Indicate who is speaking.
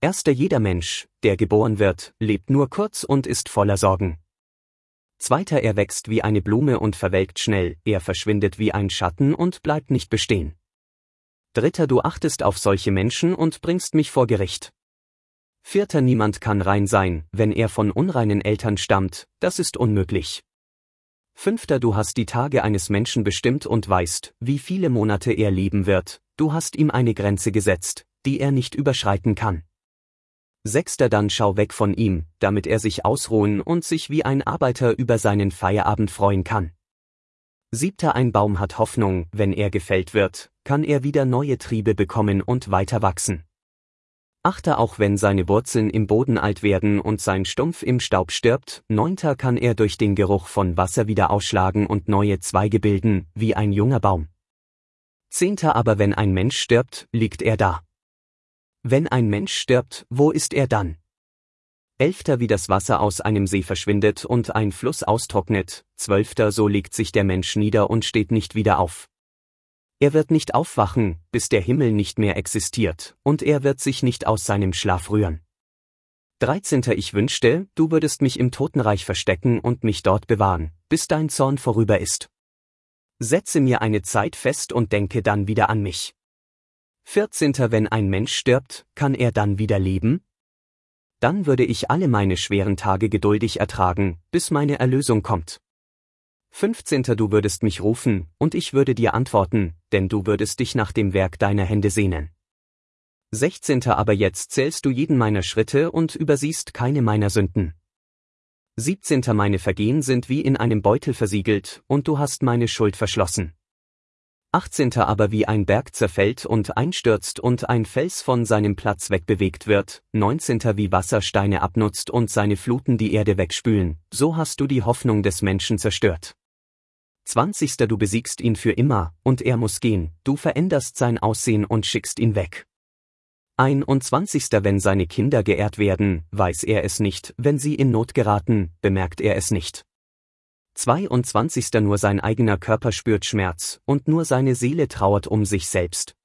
Speaker 1: Erster: Jeder Mensch, der geboren wird, lebt nur kurz und ist voller Sorgen. Zweiter: Er wächst wie eine Blume und verwelkt schnell, er verschwindet wie ein Schatten und bleibt nicht bestehen. Dritter: Du achtest auf solche Menschen und bringst mich vor Gericht. Vierter: Niemand kann rein sein, wenn er von unreinen Eltern stammt, das ist unmöglich. Fünfter: Du hast die Tage eines Menschen bestimmt und weißt, wie viele Monate er leben wird, du hast ihm eine Grenze gesetzt, die er nicht überschreiten kann. Sechster: Dann schau weg von ihm, damit er sich ausruhen und sich wie ein Arbeiter über seinen Feierabend freuen kann. Siebter: Ein Baum hat Hoffnung, wenn er gefällt wird, kann er wieder neue Triebe bekommen und weiter wachsen. Achter: Auch wenn seine Wurzeln im Boden alt werden und sein Stumpf im Staub stirbt. Neunter: Kann er durch den Geruch von Wasser wieder ausschlagen und neue Zweige bilden, wie ein junger Baum. Zehnter: Aber wenn ein Mensch stirbt, liegt er da. Wenn ein Mensch stirbt, wo ist er dann? Elfter: Wie das Wasser aus einem See verschwindet und ein Fluss austrocknet. Zwölfter: So legt sich der Mensch nieder und steht nicht wieder auf. Er wird nicht aufwachen, bis der Himmel nicht mehr existiert, und er wird sich nicht aus seinem Schlaf rühren. 13. Ich wünschte, du würdest mich im Totenreich verstecken und mich dort bewahren, bis dein Zorn vorüber ist. Setze mir eine Zeit fest und denke dann wieder an mich. 14. Wenn ein Mensch stirbt, kann er dann wieder leben? Dann würde ich alle meine schweren Tage geduldig ertragen, bis meine Erlösung kommt. 15. Du würdest mich rufen, und ich würde dir antworten, denn du würdest dich nach dem Werk deiner Hände sehnen. 16. Aber jetzt zählst du jeden meiner Schritte und übersiehst keine meiner Sünden. 17. Meine Vergehen sind wie in einem Beutel versiegelt, und du hast meine Schuld verschlossen. 18. Aber wie ein Berg zerfällt und einstürzt und ein Fels von seinem Platz wegbewegt wird. 19. Wie Wasser Steine abnutzt und seine Fluten die Erde wegspülen, so hast du die Hoffnung des Menschen zerstört. 20. Du besiegst ihn für immer, und er muss gehen, du veränderst sein Aussehen und schickst ihn weg. 21. Wenn seine Kinder geehrt werden, weiß er es nicht, wenn sie in Not geraten, bemerkt er es nicht. 22. Nur sein eigener Körper spürt Schmerz, und nur seine Seele trauert um sich selbst.